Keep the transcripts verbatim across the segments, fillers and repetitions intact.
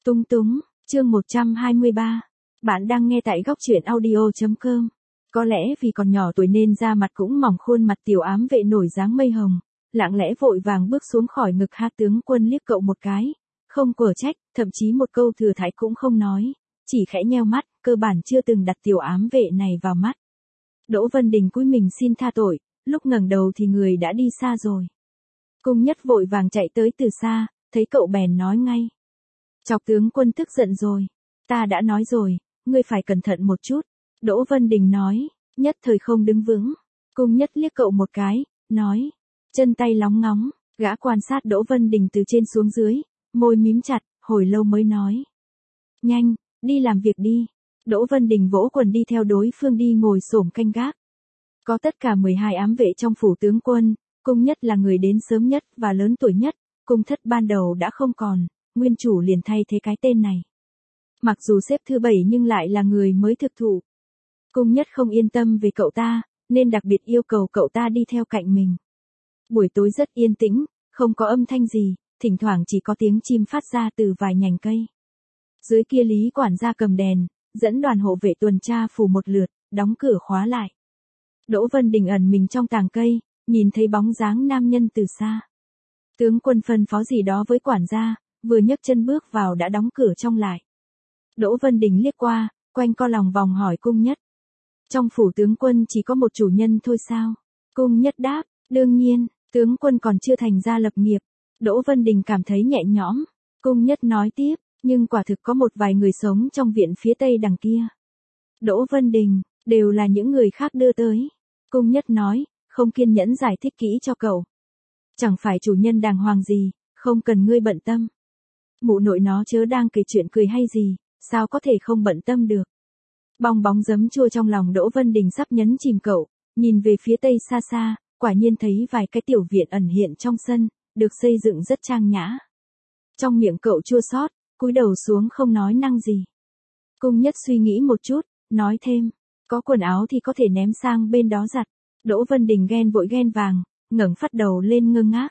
Túng túng, chương một trăm hai mươi ba. Bạn đang nghe tại góc truyện audio chấm com. Có lẽ vì còn nhỏ tuổi nên da mặt cũng mỏng, khuôn mặt tiểu ám vệ nổi dáng mây hồng, lặng lẽ vội vàng bước xuống khỏi ngực Ha tướng quân liếc cậu một cái, không quở trách, thậm chí một câu thừa thãi cũng không nói, chỉ khẽ nheo mắt, cơ bản chưa từng đặt tiểu ám vệ này vào mắt. Đỗ Vân Đình cúi mình xin tha tội, lúc ngẩng đầu thì người đã đi xa rồi. Cung Nhất vội vàng chạy tới từ xa, thấy cậu bèn nói ngay. Chọc tướng quân tức giận rồi. Ta đã nói rồi, ngươi phải cẩn thận một chút. Đỗ Vân Đình nói, nhất thời không đứng vững. Cung Nhất liếc cậu một cái, nói, chân tay lóng ngóng, gã quan sát Đỗ Vân Đình từ trên xuống dưới, môi mím chặt, hồi lâu mới nói. Nhanh, đi làm việc đi. Đỗ Vân Đình vỗ quần đi theo đối phương đi ngồi xổm canh gác. Có tất cả mười hai ám vệ trong phủ tướng quân, Cung Nhất là người đến sớm nhất và lớn tuổi nhất, cung thất ban đầu đã không còn, nguyên chủ liền thay thế cái tên này. Mặc dù xếp thứ bảy nhưng lại là người mới thực thụ. Cung Nhất không yên tâm về cậu ta, nên đặc biệt yêu cầu cậu ta đi theo cạnh mình. Buổi tối rất yên tĩnh, không có âm thanh gì, thỉnh thoảng chỉ có tiếng chim phát ra từ vài nhành cây. Dưới kia Lý quản gia cầm đèn, dẫn đoàn hộ vệ tuần tra phủ một lượt, đóng cửa khóa lại. Đỗ Vân Đình ẩn mình trong tàng cây, nhìn thấy bóng dáng nam nhân từ xa. Tướng quân phân phó gì đó với quản gia, vừa nhấc chân bước vào đã đóng cửa trong lại. Đỗ Vân Đình liếc qua, quanh co lòng vòng hỏi Cung Nhất. Trong phủ tướng quân chỉ có một chủ nhân thôi sao? Cung Nhất đáp, đương nhiên, tướng quân còn chưa thành gia lập nghiệp. Đỗ Vân Đình cảm thấy nhẹ nhõm. Cung Nhất nói tiếp, nhưng quả thực có một vài người sống trong viện phía tây đằng kia. Đỗ Vân Đình, đều là những người khác đưa tới. Cung Nhất nói, không kiên nhẫn giải thích kỹ cho cậu. Chẳng phải chủ nhân đàng hoàng gì, không cần ngươi bận tâm. Mụ nội nó chớ đang kể chuyện cười hay gì, sao có thể không bận tâm được. Bong bóng giấm chua trong lòng Đỗ Vân Đình sắp nhấn chìm cậu, nhìn về phía tây xa xa, quả nhiên thấy vài cái tiểu viện ẩn hiện trong sân, được xây dựng rất trang nhã. Trong miệng cậu chua xót, cúi đầu xuống không nói năng gì. Cung Nhất suy nghĩ một chút, nói thêm, có quần áo thì có thể ném sang bên đó giặt. Đỗ Vân Đình ghen vội ghen vàng, ngẩng phát đầu lên ngơ ngác.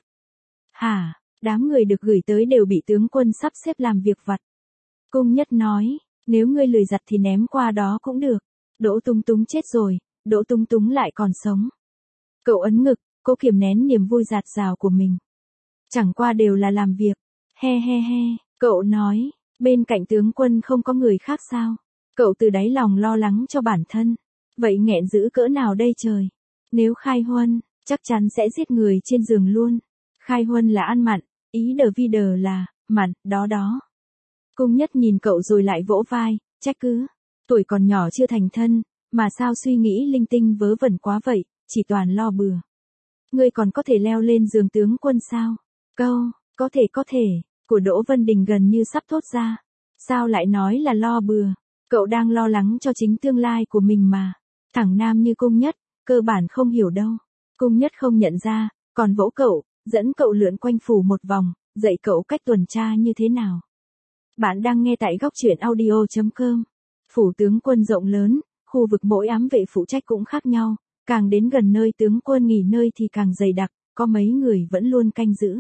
Hả, đám người được gửi tới đều bị tướng quân sắp xếp làm việc vặt. Cung Nhất nói, nếu ngươi lười giặt thì ném qua đó cũng được. Đỗ Túng Túng chết rồi, Đỗ Túng Túng lại còn sống. Cậu ấn ngực, cố kiềm nén niềm vui dạt dào của mình. Chẳng qua đều là làm việc. He he he, cậu nói, bên cạnh tướng quân không có người khác sao? Cậu từ đáy lòng lo lắng cho bản thân. Vậy nghẹn dữ cỡ nào đây trời? Nếu khai huân, chắc chắn sẽ giết người trên giường luôn. Khai huân là ăn mặn, ý đờ vi đờ là, mặn, đó đó. Cung Nhất nhìn cậu rồi lại vỗ vai, trách cứ. Tuổi còn nhỏ chưa thành thân, mà sao suy nghĩ linh tinh vớ vẩn quá vậy, chỉ toàn lo bừa. Ngươi còn có thể leo lên giường tướng quân sao? Câu, có thể có thể, của Đỗ Vân Đình gần như sắp thốt ra. Sao lại nói là lo bừa? Cậu đang lo lắng cho chính tương lai của mình mà. Thằng nam như Cung Nhất, cơ bản không hiểu đâu. Cung Nhất không nhận ra, còn vỗ cậu, dẫn cậu lượn quanh phủ một vòng, dạy cậu cách tuần tra như thế nào. Bạn đang nghe tại góc truyện audio chấm com. Phủ tướng quân rộng lớn, khu vực mỗi ám vệ phụ trách cũng khác nhau, càng đến gần nơi tướng quân nghỉ ngơi thì càng dày đặc, có mấy người vẫn luôn canh giữ.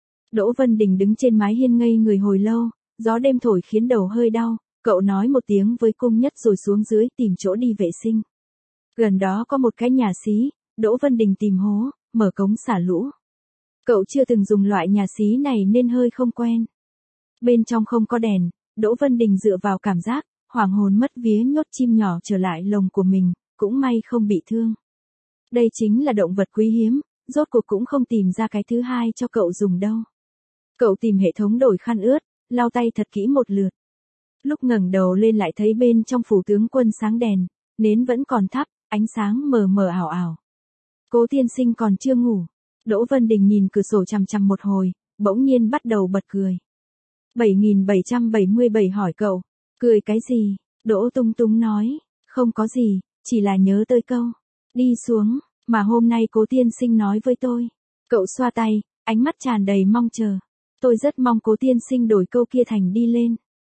Đỗ Vân Đình đứng trên mái hiên ngây người hồi lâu, gió đêm thổi khiến đầu hơi đau, cậu nói một tiếng với Cung Nhất rồi xuống dưới tìm chỗ đi vệ sinh. Gần đó có một cái nhà xí, Đỗ Vân Đình tìm hố, mở cống xả lũ. Cậu chưa từng dùng loại nhà xí này nên hơi không quen. Bên trong không có đèn, Đỗ Vân Đình dựa vào cảm giác, hoàng hồn mất vía nhốt chim nhỏ trở lại lồng của mình, cũng may không bị thương. Đây chính là động vật quý hiếm, rốt cuộc cũng không tìm ra cái thứ hai cho cậu dùng đâu. Cậu tìm hệ thống đổi khăn ướt, lau tay thật kỹ một lượt. Lúc ngẩng đầu lên lại thấy bên trong phủ tướng quân sáng đèn, nến vẫn còn thắp, ánh sáng mờ mờ ảo ảo. Cố tiên sinh còn chưa ngủ. Đỗ Vân Đình nhìn cửa sổ chằm chằm một hồi, bỗng nhiên bắt đầu bật cười. bảy nghìn bảy trăm bảy mươi bảy hỏi cậu, cười cái gì? Đỗ Túng Túng nói, không có gì, chỉ là nhớ tới câu, đi xuống, mà hôm nay Cố tiên sinh nói với tôi. Cậu xoa tay, ánh mắt tràn đầy mong chờ. Tôi rất mong Cố tiên sinh đổi câu kia thành đi lên.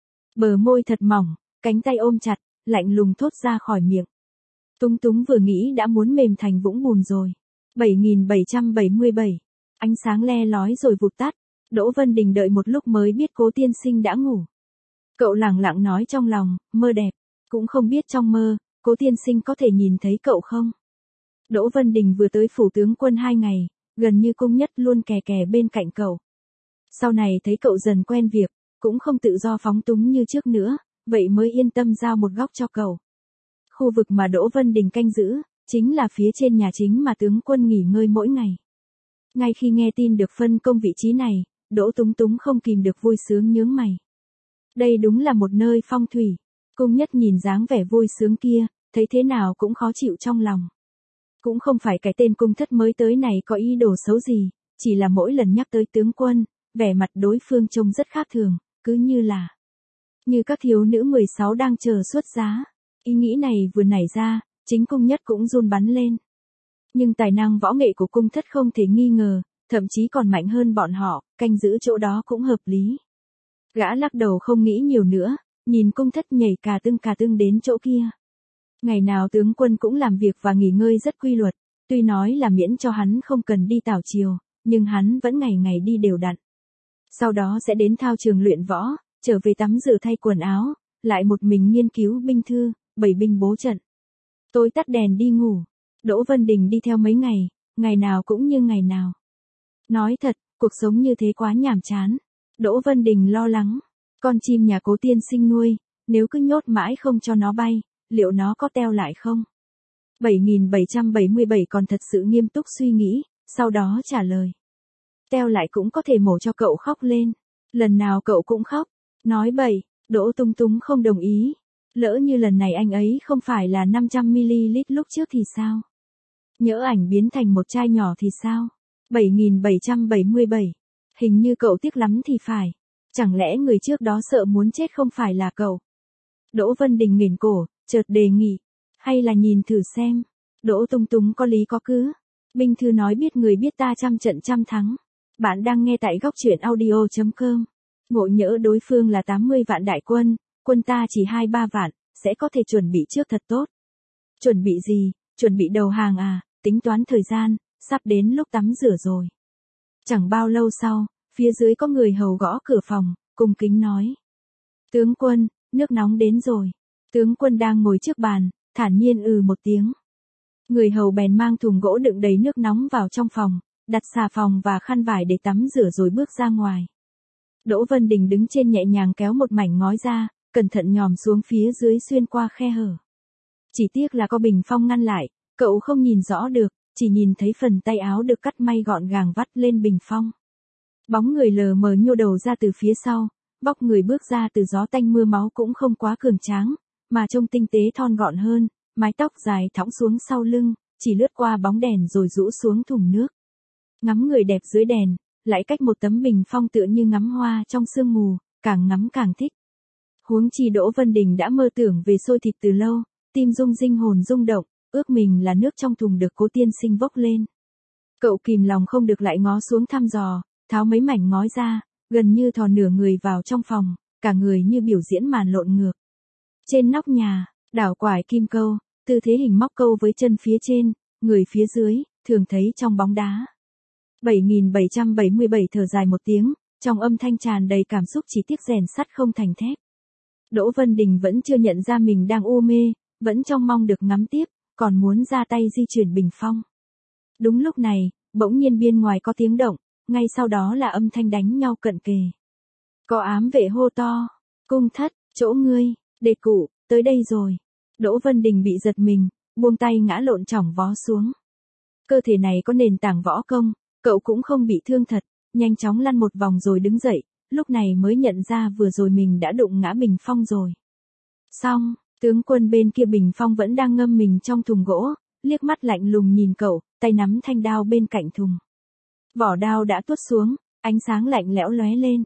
Bờ môi thật mỏng, cánh tay ôm chặt, lạnh lùng thốt ra khỏi miệng. Túng Túng vừa nghĩ đã muốn mềm thành vũng bùn rồi. bảy nghìn bảy trăm bảy mươi bảy. Ánh sáng le lói rồi vụt tắt. Đỗ Vân Đình đợi một lúc mới biết Cố tiên sinh đã ngủ. Cậu lẳng lặng nói trong lòng, mơ đẹp, cũng không biết trong mơ, Cố tiên sinh có thể nhìn thấy cậu không? Đỗ Vân Đình vừa tới phủ tướng quân hai ngày, gần như Cung Nhất luôn kè kè bên cạnh cậu. Sau này thấy cậu dần quen việc, cũng không tự do phóng túng như trước nữa, vậy mới yên tâm giao một góc cho cậu. Khu vực mà Đỗ Vân Đình canh giữ, chính là phía trên nhà chính mà tướng quân nghỉ ngơi mỗi ngày. Ngay khi nghe tin được phân công vị trí này, Đỗ Túng Túng không kìm được vui sướng nhướng mày. Đây đúng là một nơi phong thủy. Cung Nhất nhìn dáng vẻ vui sướng kia, thấy thế nào cũng khó chịu trong lòng. Cũng không phải cái tên cung thất mới tới này có ý đồ xấu gì, chỉ là mỗi lần nhắc tới tướng quân, vẻ mặt đối phương trông rất khác thường, cứ như là như các thiếu nữ mười sáu đang chờ xuất giá. Ý nghĩ này vừa nảy ra, chính Cung Nhất cũng run bắn lên. Nhưng tài năng võ nghệ của cung thất không thể nghi ngờ, thậm chí còn mạnh hơn bọn họ, canh giữ chỗ đó cũng hợp lý. Gã lắc đầu không nghĩ nhiều nữa, nhìn cung thất nhảy cà tưng cà tưng đến chỗ kia. Ngày nào tướng quân cũng làm việc và nghỉ ngơi rất quy luật, tuy nói là miễn cho hắn không cần đi tảo triều, nhưng hắn vẫn ngày ngày đi đều đặn. Sau đó sẽ đến thao trường luyện võ, trở về tắm rửa thay quần áo, lại một mình nghiên cứu binh thư, bày binh bố trận. Tối tắt đèn đi ngủ. Đỗ Vân Đình đi theo mấy ngày, ngày nào cũng như ngày nào. Nói thật, cuộc sống như thế quá nhàm chán. Đỗ Vân Đình lo lắng, con chim nhà Cố tiên sinh nuôi, nếu cứ nhốt mãi không cho nó bay, liệu nó có teo lại không? bảy nghìn bảy trăm bảy mươi bảy còn thật sự nghiêm túc suy nghĩ, sau đó trả lời. Teo lại cũng có thể mổ cho cậu khóc lên. Lần nào cậu cũng khóc. Nói bậy, Đỗ Túng Túng không đồng ý. Lỡ như lần này anh ấy không phải là năm trăm mi li lít lúc trước thì sao? Nhỡ ảnh biến thành một chai nhỏ thì sao? bảy nghìn bảy trăm bảy mươi bảy. Hình như cậu tiếc lắm thì phải. Chẳng lẽ người trước đó sợ muốn chết không phải là cậu? Đỗ Vân Đình nghển cổ, chợt đề nghị. Hay là nhìn thử xem. Đỗ Túng Túng có lý có cứ. Binh thư nói biết người biết ta trăm trận trăm thắng. Bạn đang nghe tại góc truyện audio chấm com. Ngộ nhỡ đối phương là tám mươi vạn đại quân, quân ta chỉ hai ba vạn, sẽ có thể chuẩn bị trước thật tốt. Chuẩn bị gì? Chuẩn bị đầu hàng à? Tính toán thời gian, sắp đến lúc tắm rửa rồi. Chẳng bao lâu sau, phía dưới có người hầu gõ cửa phòng, cung kính nói. Tướng quân, nước nóng đến rồi. Tướng quân đang ngồi trước bàn, thản nhiên ừ một tiếng. Người hầu bèn mang thùng gỗ đựng đầy nước nóng vào trong phòng, đặt xà phòng và khăn vải để tắm rửa rồi bước ra ngoài. Đỗ Vân Đình đứng trên nhẹ nhàng kéo một mảnh ngói ra, cẩn thận nhòm xuống phía dưới xuyên qua khe hở. Chỉ tiếc là có bình phong ngăn lại, cậu không nhìn rõ được, chỉ nhìn thấy phần tay áo được cắt may gọn gàng vắt lên bình phong. Bóng người lờ mờ nhô đầu ra từ phía sau, vóc người bước ra từ gió tanh mưa máu cũng không quá cường tráng, mà trông tinh tế thon gọn hơn, mái tóc dài thõng xuống sau lưng, chỉ lướt qua bóng đèn rồi rũ xuống thùng nước. Ngắm người đẹp dưới đèn, lại cách một tấm bình phong tựa như ngắm hoa trong sương mù, càng ngắm càng thích. Huống chi Đỗ Vân Đình đã mơ tưởng về xôi thịt từ lâu, tim rung rinh hồn rung động, ước mình là nước trong thùng được Cố tiên sinh vốc lên. Cậu kìm lòng không được lại ngó xuống thăm dò, tháo mấy mảnh ngói ra, gần như thò nửa người vào trong phòng, cả người như biểu diễn màn lộn ngược. Trên nóc nhà, đảo quải kim câu, tư thế hình móc câu với chân phía trên, người phía dưới, thường thấy trong bóng đá. bảy nghìn bảy trăm bảy mươi bảy thở dài một tiếng, trong âm thanh tràn đầy cảm xúc chỉ tiếc rèn sắt không thành thép. Đỗ Vân Đình vẫn chưa nhận ra mình đang u mê, vẫn trong mong được ngắm tiếp, còn muốn ra tay di chuyển bình phong. Đúng lúc này, bỗng nhiên bên ngoài có tiếng động, ngay sau đó là âm thanh đánh nhau cận kề. Có ám vệ hô to, cung thất, chỗ ngươi, đệ cụ, tới đây rồi. Đỗ Vân Đình bị giật mình, buông tay ngã lộn chỏng vó xuống. Cơ thể này có nền tảng võ công, cậu cũng không bị thương thật, nhanh chóng lăn một vòng rồi đứng dậy, lúc này mới nhận ra vừa rồi mình đã đụng ngã bình phong rồi. Xong, tướng quân bên kia bình phong vẫn đang ngâm mình trong thùng gỗ, liếc mắt lạnh lùng nhìn cậu, tay nắm thanh đao bên cạnh thùng. Vỏ đao đã tuốt xuống, ánh sáng lạnh lẽo lóe lên.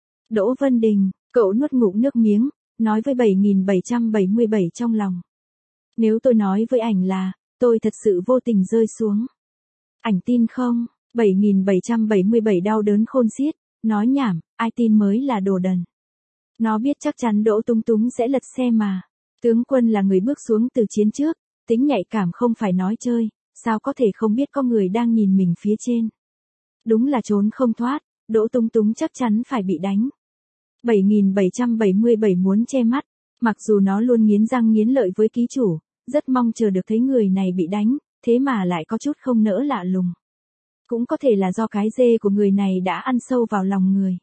Đỗ Vân Đình, cậu nuốt ngụm nước miếng, nói với bảy nghìn bảy trăm bảy mươi bảy trong lòng. Nếu tôi nói với ảnh là, tôi thật sự vô tình rơi xuống. Ảnh tin không? bảy nghìn bảy trăm bảy mươi bảy đau đớn khôn xiết, nói nhảm, ai tin mới là đồ đần. Nó biết chắc chắn Đỗ Túng Túng sẽ lật xe mà. Tướng quân là người bước xuống từ chiến trước, tính nhạy cảm không phải nói chơi, sao có thể không biết có người đang nhìn mình phía trên. Đúng là trốn không thoát, Đỗ Túng Túng chắc chắn phải bị đánh. bảy nghìn bảy trăm bảy mươi bảy muốn che mắt, mặc dù nó luôn nghiến răng nghiến lợi với ký chủ, rất mong chờ được thấy người này bị đánh, thế mà lại có chút không nỡ lạ lùng. Cũng có thể là do cái dê của người này đã ăn sâu vào lòng người.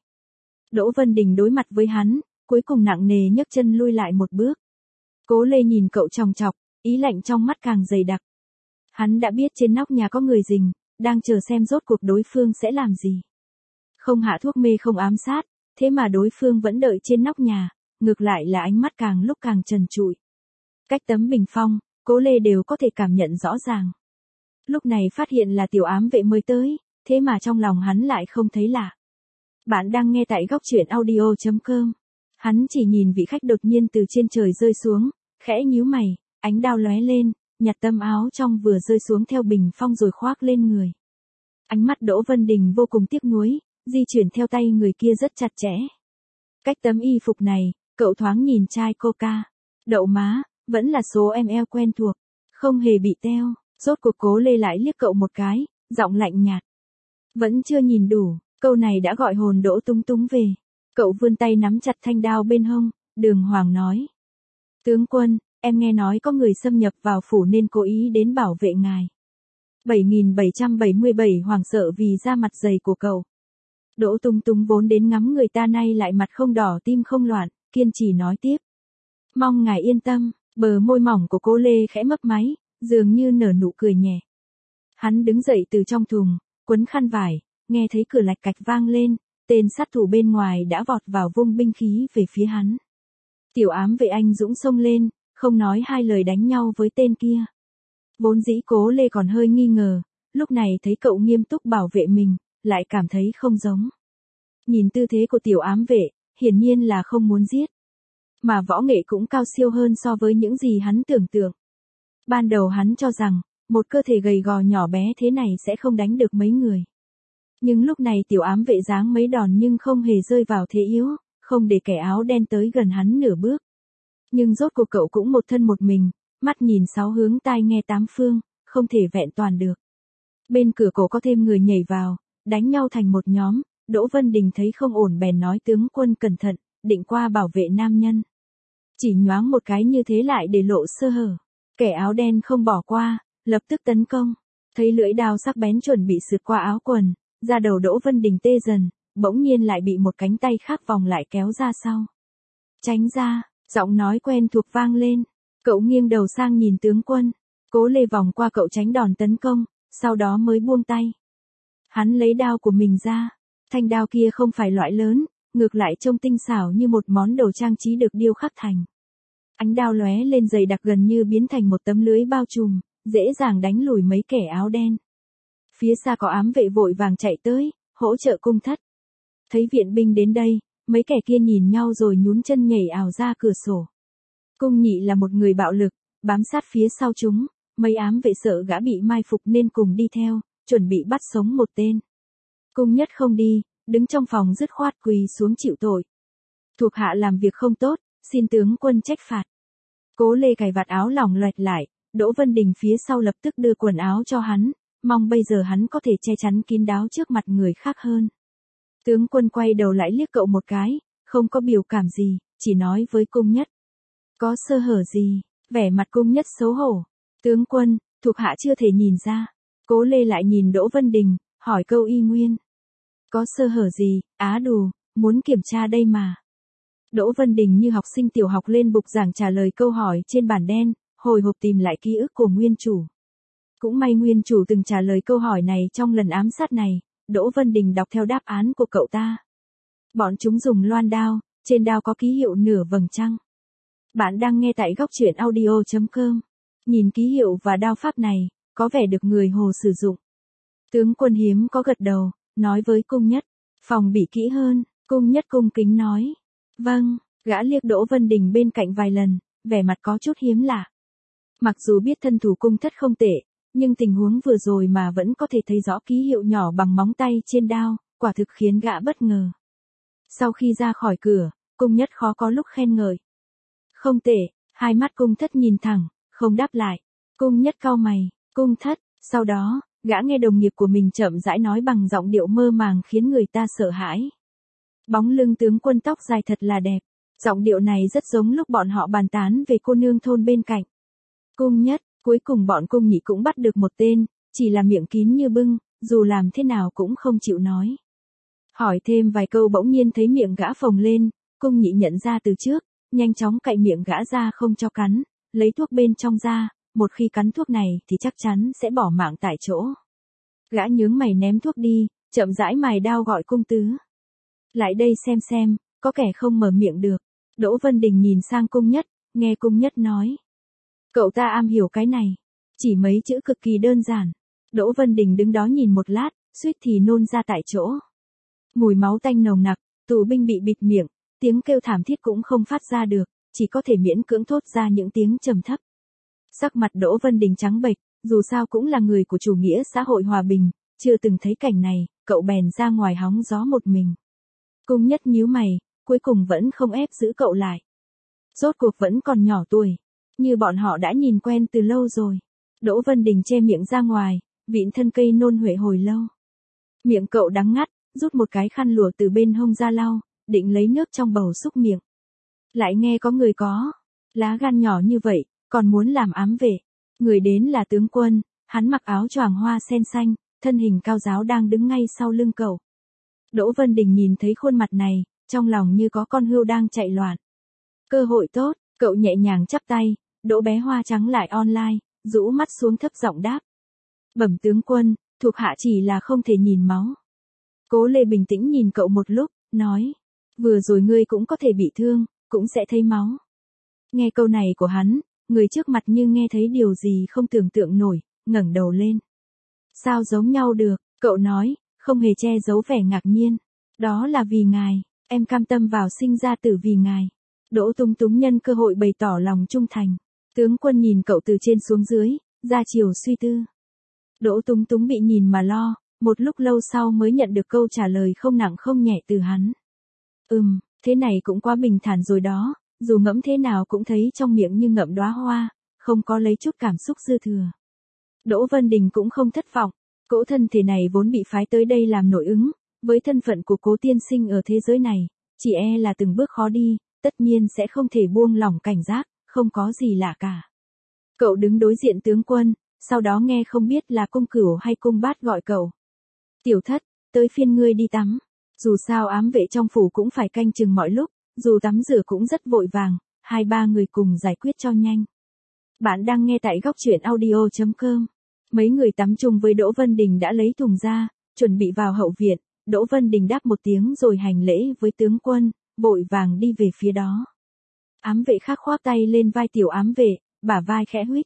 Đỗ Vân Đình đối mặt với hắn, cuối cùng nặng nề nhấc chân lui lại một bước. Cố Lê nhìn cậu chòng chọc, ý lạnh trong mắt càng dày đặc. Hắn đã biết trên nóc nhà có người rình, đang chờ xem rốt cuộc đối phương sẽ làm gì. Không hạ thuốc mê không ám sát, thế mà đối phương vẫn đợi trên nóc nhà, ngược lại là ánh mắt càng lúc càng trần trụi. Cách tấm bình phong, Cố Lê đều có thể cảm nhận rõ ràng. Lúc này phát hiện là tiểu ám vệ mới tới, thế mà trong lòng hắn lại không thấy lạ. Bạn đang nghe tại góc truyện audio chấm com. Hắn chỉ nhìn vị khách đột nhiên từ trên trời rơi xuống, khẽ nhíu mày, ánh đao lóe lên, nhặt tấm áo trong vừa rơi xuống theo bình phong rồi khoác lên người. Ánh mắt Đỗ Vân Đình vô cùng tiếc nuối, di chuyển theo tay người kia rất chặt chẽ. Cách tấm y phục này, cậu thoáng nhìn chai coca. Đậu má, vẫn là số em lờ quen thuộc, không hề bị teo. Rốt cuộc Cố Lê lại liếc cậu một cái, giọng lạnh nhạt. Vẫn chưa nhìn đủ, câu này đã gọi hồn Đỗ Túng Túng về. Cậu vươn tay nắm chặt thanh đao bên hông, đường hoàng nói. Tướng quân, em nghe nói có người xâm nhập vào phủ nên cố ý đến bảo vệ ngài. bảy nghìn bảy trăm bảy mươi bảy hoảng sợ vì da mặt dày của cậu. Đỗ Túng Túng vốn đến ngắm người ta nay lại mặt không đỏ tim không loạn, kiên trì nói tiếp. Mong ngài yên tâm, bờ môi mỏng của Cố Lê khẽ mấp máy, dường như nở nụ cười nhẹ. Hắn đứng dậy từ trong thùng, quấn khăn vải, nghe thấy cửa lạch cạch vang lên, tên sát thủ bên ngoài đã vọt vào vung binh khí về phía hắn. Tiểu ám vệ anh dũng xông lên, không nói hai lời đánh nhau với tên kia. Vốn dĩ Cố Lê còn hơi nghi ngờ, lúc này thấy cậu nghiêm túc bảo vệ mình, lại cảm thấy không giống. Nhìn tư thế của tiểu ám vệ, hiển nhiên là không muốn giết. Mà võ nghệ cũng cao siêu hơn so với những gì hắn tưởng tượng. Ban đầu hắn cho rằng, một cơ thể gầy gò nhỏ bé thế này sẽ không đánh được mấy người. Nhưng lúc này tiểu ám vệ giáng mấy đòn nhưng không hề rơi vào thế yếu, không để kẻ áo đen tới gần hắn nửa bước. Nhưng rốt cuộc cậu cũng một thân một mình, mắt nhìn sáu hướng tai nghe tám phương, không thể vẹn toàn được. Bên cửa cổ có thêm người nhảy vào, đánh nhau thành một nhóm, Đỗ Vân Đình thấy không ổn bèn nói tướng quân cẩn thận, định qua bảo vệ nam nhân. Chỉ nhoáng một cái như thế lại để lộ sơ hở. Kẻ áo đen không bỏ qua, lập tức tấn công. Thấy lưỡi đao sắc bén chuẩn bị sượt qua áo quần, da đầu Đỗ Vân Đình tê dần, bỗng nhiên lại bị một cánh tay khác vòng lại kéo ra sau. Tránh ra, giọng nói quen thuộc vang lên. Cậu nghiêng đầu sang nhìn tướng quân. Cố Lê vòng qua cậu tránh đòn tấn công, sau đó mới buông tay. Hắn lấy đao của mình ra. Thanh đao kia không phải loại lớn, ngược lại trông tinh xảo như một món đồ trang trí được điêu khắc thành. Ánh đao lóe lên dày đặc gần như biến thành một tấm lưới bao trùm, dễ dàng đánh lùi mấy kẻ áo đen. Phía xa có ám vệ vội vàng chạy tới, hỗ trợ cung thất. Thấy viện binh đến đây, mấy kẻ kia nhìn nhau rồi nhún chân nhảy ào ra cửa sổ. Cung nhị là một người bạo lực, bám sát phía sau chúng, mấy ám vệ sợ gã bị mai phục nên cùng đi theo, chuẩn bị bắt sống một tên. Cung nhất không đi, đứng trong phòng dứt khoát quỳ xuống chịu tội. Thuộc hạ làm việc không tốt, xin tướng quân trách phạt. Cố Lê cài vạt áo lỏng loẹt lại, Đỗ Vân Đình phía sau lập tức đưa quần áo cho hắn, mong bây giờ hắn có thể che chắn kín đáo trước mặt người khác hơn. Tướng quân quay đầu lại liếc cậu một cái, không có biểu cảm gì, chỉ nói với cung nhất. Có sơ hở gì, vẻ mặt cung nhất xấu hổ. Tướng quân, thuộc hạ chưa thể nhìn ra. Cố Lê lại nhìn Đỗ Vân Đình, hỏi câu y nguyên. Có sơ hở gì, á đù, muốn kiểm tra đây mà. Đỗ Vân Đình như học sinh tiểu học lên bục giảng trả lời câu hỏi trên bảng đen, hồi hộp tìm lại ký ức của nguyên chủ. Cũng may nguyên chủ từng trả lời câu hỏi này trong lần ám sát này, Đỗ Vân Đình đọc theo đáp án của cậu ta. Bọn chúng dùng loan đao, trên đao có ký hiệu nửa vầng trăng. Bạn đang nghe tại góc truyện audio chấm com. Nhìn ký hiệu và đao pháp này, có vẻ được người Hồ sử dụng. Tướng quân hiếm có gật đầu, nói với cung nhất, phòng bị kỹ hơn, cung nhất cung kính nói. Vâng, gã liếc Đỗ Vân Đình bên cạnh vài lần, vẻ mặt có chút hiếm lạ. Mặc dù biết thân thủ cung thất không tệ, nhưng tình huống vừa rồi mà vẫn có thể thấy rõ ký hiệu nhỏ bằng móng tay trên đao, quả thực khiến gã bất ngờ. Sau khi ra khỏi cửa, cung nhất khó có lúc khen ngợi. Không tệ, hai mắt cung thất nhìn thẳng, không đáp lại. Cung nhất cau mày, cung thất, sau đó, gã nghe đồng nghiệp của mình chậm rãi nói bằng giọng điệu mơ màng khiến người ta sợ hãi. Bóng lưng tướng quân tóc dài thật là đẹp. Giọng điệu này rất giống lúc bọn họ bàn tán về cô nương thôn bên cạnh. Cung Nhất, cuối cùng bọn cung nhị cũng bắt được một tên, chỉ là miệng kín như bưng, dù làm thế nào cũng không chịu nói. Hỏi thêm vài câu bỗng nhiên thấy miệng gã phồng lên, cung nhị nhận ra từ trước, nhanh chóng cạy miệng gã ra không cho cắn, lấy thuốc bên trong ra, một khi cắn thuốc này thì chắc chắn sẽ bỏ mạng tại chỗ. Gã nhướng mày ném thuốc đi, chậm rãi mài đao gọi cung tứ. Lại đây xem xem, có kẻ không mở miệng được. Đỗ Vân Đình nhìn sang Cung Nhất, nghe Cung Nhất nói. Cậu ta am hiểu cái này. Chỉ mấy chữ cực kỳ đơn giản. Đỗ Vân Đình đứng đó nhìn một lát, suýt thì nôn ra tại chỗ. Mùi máu tanh nồng nặc, tù binh bị bịt miệng, tiếng kêu thảm thiết cũng không phát ra được, chỉ có thể miễn cưỡng thốt ra những tiếng trầm thấp. Sắc mặt Đỗ Vân Đình trắng bệch, dù sao cũng là người của chủ nghĩa xã hội hòa bình, chưa từng thấy cảnh này, cậu bèn ra ngoài hóng gió một mình. Cung Nhất nhíu mày, cuối cùng vẫn không ép giữ cậu lại. Rốt cuộc vẫn còn nhỏ tuổi, như bọn họ đã nhìn quen từ lâu rồi. Đỗ Vân Đình che miệng ra ngoài, vịn thân cây nôn huệ hồi lâu. Miệng cậu đắng ngắt, rút một cái khăn lụa từ bên hông ra lau, định lấy nước trong bầu xúc miệng. Lại nghe có người có lá gan nhỏ như vậy, còn muốn làm ám vệ. Người đến là tướng quân, hắn mặc áo choàng hoa sen xanh, thân hình cao ráo đang đứng ngay sau lưng cậu. Đỗ Vân Đình nhìn thấy khuôn mặt này, trong lòng như có con hươu đang chạy loạn. Cơ hội tốt, cậu nhẹ nhàng chắp tay, Đỗ bé hoa trắng lại online, rũ mắt xuống thấp giọng đáp. Bẩm tướng quân, thuộc hạ chỉ là không thể nhìn máu. Cố Lê bình tĩnh nhìn cậu một lúc, nói. Vừa rồi ngươi cũng có thể bị thương, cũng sẽ thấy máu. Nghe câu này của hắn, người trước mặt như nghe thấy điều gì không tưởng tượng nổi, ngẩng đầu lên. Sao giống nhau được, cậu nói, không hề che giấu vẻ ngạc nhiên. Đó là vì ngài, em cam tâm vào sinh ra tử vì ngài. Đỗ Túng Túng nhân cơ hội bày tỏ lòng trung thành. Tướng quân nhìn cậu từ trên xuống dưới, ra chiều suy tư. Đỗ Túng Túng bị nhìn mà lo, một lúc lâu sau mới nhận được câu trả lời không nặng không nhẹ từ hắn. Ừm, thế này cũng quá bình thản rồi đó, dù ngẫm thế nào cũng thấy trong miệng như ngậm đóa hoa, không có lấy chút cảm xúc dư thừa. Đỗ Vân Đình cũng không thất vọng, cỗ thân thể này vốn bị phái tới đây làm nội ứng, với thân phận của Cố tiên sinh ở thế giới này, chỉ e là từng bước khó đi, tất nhiên sẽ không thể buông lỏng cảnh giác, không có gì lạ cả. Cậu đứng đối diện tướng quân, sau đó nghe không biết là cung cửu hay cung bát gọi cậu. Tiểu thất, tới phiên ngươi đi tắm. Dù sao ám vệ trong phủ cũng phải canh chừng mọi lúc, dù tắm rửa cũng rất vội vàng, hai ba người cùng giải quyết cho nhanh. Bạn đang nghe tại góc truyện audio chấm com. Mấy người tắm chung với Đỗ Vân Đình đã lấy thùng ra, chuẩn bị vào hậu viện, Đỗ Vân Đình đáp một tiếng rồi hành lễ với tướng quân, vội vàng đi về phía đó. Ám vệ khác khoác tay lên vai tiểu ám vệ, bả vai khẽ huých.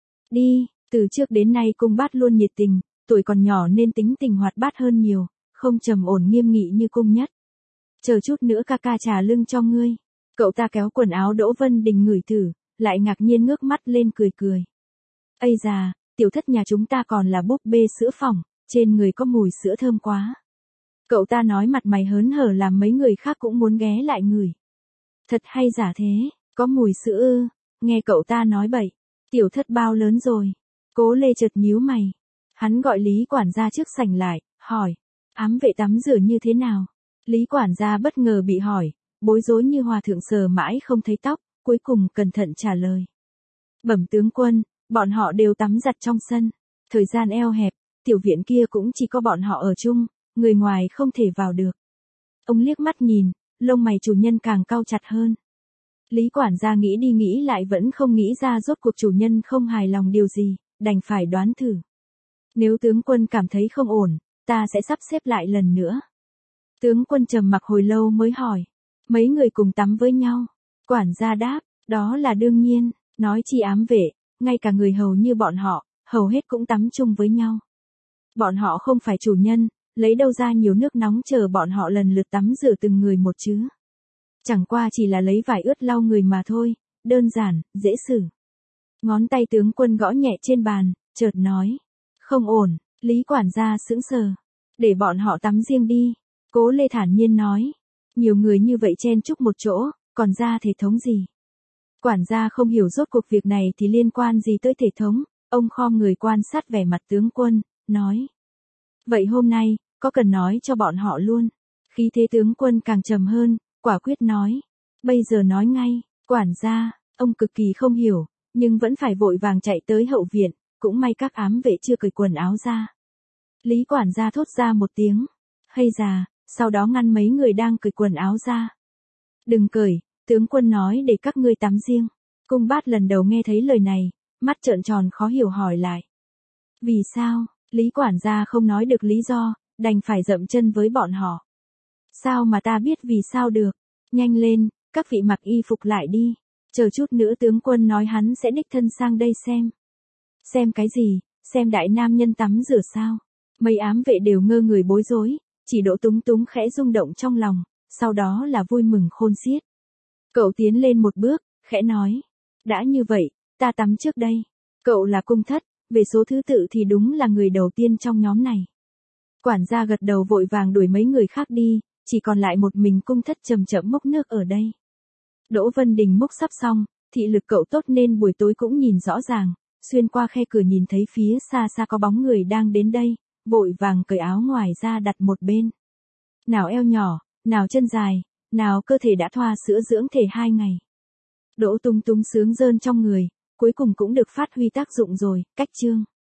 Đi, từ trước đến nay cung bát luôn nhiệt tình, tuổi còn nhỏ nên tính tình hoạt bát hơn nhiều, không trầm ổn nghiêm nghị như Cung Nhất. Chờ chút nữa ca ca trà lưng cho ngươi. Cậu ta kéo quần áo Đỗ Vân Đình ngửi thử, lại ngạc nhiên ngước mắt lên cười cười. Ây già, tiểu thất nhà chúng ta còn là búp bê sữa phỏng, trên người có mùi sữa thơm quá. Cậu ta nói mặt mày hớn hở làm mấy người khác cũng muốn ghé lại ngửi. Thật hay giả thế, có mùi sữa ư, nghe cậu ta nói bậy. Tiểu thất bao lớn rồi? Cố Lê chợt nhíu mày. Hắn gọi Lý quản gia trước sảnh lại, hỏi. Ám vệ tắm rửa như thế nào? Lý quản gia bất ngờ bị hỏi, bối rối như hòa thượng sờ mãi không thấy tóc, cuối cùng cẩn thận trả lời. Bẩm tướng quân, bọn họ đều tắm giặt trong sân. Thời gian eo hẹp, tiểu viện kia cũng chỉ có bọn họ ở chung, người ngoài không thể vào được. Ông liếc mắt nhìn, lông mày chủ nhân càng cau chặt hơn. Lý quản gia nghĩ đi nghĩ lại vẫn không nghĩ ra rốt cuộc chủ nhân không hài lòng điều gì, đành phải đoán thử. Nếu tướng quân cảm thấy không ổn, ta sẽ sắp xếp lại lần nữa. Tướng quân trầm mặc hồi lâu mới hỏi, mấy người cùng tắm với nhau. Quản gia đáp, đó là đương nhiên, nói chi ám vệ, ngay cả người hầu như bọn họ, hầu hết cũng tắm chung với nhau. Bọn họ không phải chủ nhân, lấy đâu ra nhiều nước nóng chờ bọn họ lần lượt tắm rửa từng người một chứ. Chẳng qua chỉ là lấy vải ướt lau người mà thôi, đơn giản, dễ xử. Ngón tay tướng quân gõ nhẹ trên bàn, chợt nói, không ổn. Lý quản gia sững sờ, để bọn họ tắm riêng đi. Cố Lê thản nhiên nói, nhiều người như vậy chen chúc một chỗ, còn ra thể thống gì? Quản gia không hiểu rốt cuộc việc này thì liên quan gì tới thể thống, ông khom người quan sát vẻ mặt tướng quân, nói. Vậy hôm nay, có cần nói cho bọn họ luôn. Khí thế tướng quân càng trầm hơn, quả quyết nói. Bây giờ nói ngay, quản gia, ông cực kỳ không hiểu, nhưng vẫn phải vội vàng chạy tới hậu viện, cũng may các ám vệ chưa cởi quần áo ra. Lý quản gia thốt ra một tiếng, hay già, sau đó ngăn mấy người đang cởi quần áo ra. Đừng cởi, tướng quân nói để các ngươi tắm riêng. Cung Bát lần đầu nghe thấy lời này, mắt trợn tròn khó hiểu hỏi lại. Vì sao? Lý quản gia không nói được lý do, đành phải dậm chân với bọn họ. Sao mà ta biết vì sao được? Nhanh lên, các vị mặc y phục lại đi. Chờ chút nữa tướng quân nói hắn sẽ đích thân sang đây xem. Xem cái gì? Xem đại nam nhân tắm rửa sao? Mấy ám vệ đều ngơ người bối rối, chỉ Đỗ Túng Túng khẽ rung động trong lòng, sau đó là vui mừng khôn xiết. Cậu tiến lên một bước, khẽ nói. Đã như vậy, ta tắm trước đây. Cậu là cung thất, về số thứ tự thì đúng là người đầu tiên trong nhóm này. Quản gia gật đầu vội vàng đuổi mấy người khác đi, chỉ còn lại một mình cung thất chậm chậm múc nước ở đây. Đỗ Vân Đình múc sắp xong, thị lực cậu tốt nên buổi tối cũng nhìn rõ ràng, xuyên qua khe cửa nhìn thấy phía xa xa có bóng người đang đến đây, vội vàng cởi áo ngoài ra đặt một bên. Nào eo nhỏ, nào chân dài, nào cơ thể đã thoa sữa dưỡng thể hai ngày. Đỗ Túng Túng sướng rơn trong người, cuối cùng cũng được phát huy tác dụng rồi, cách chương.